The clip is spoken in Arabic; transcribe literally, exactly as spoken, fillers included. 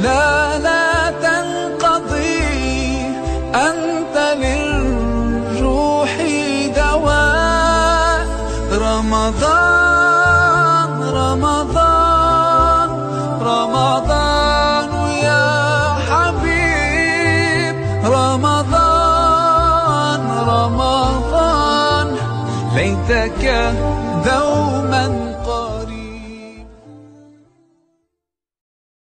لا لا تنقضي، أنت للروح دواء. رمضان رمضان رمضان يا حبيب، رمضان رمضان ليتك دوما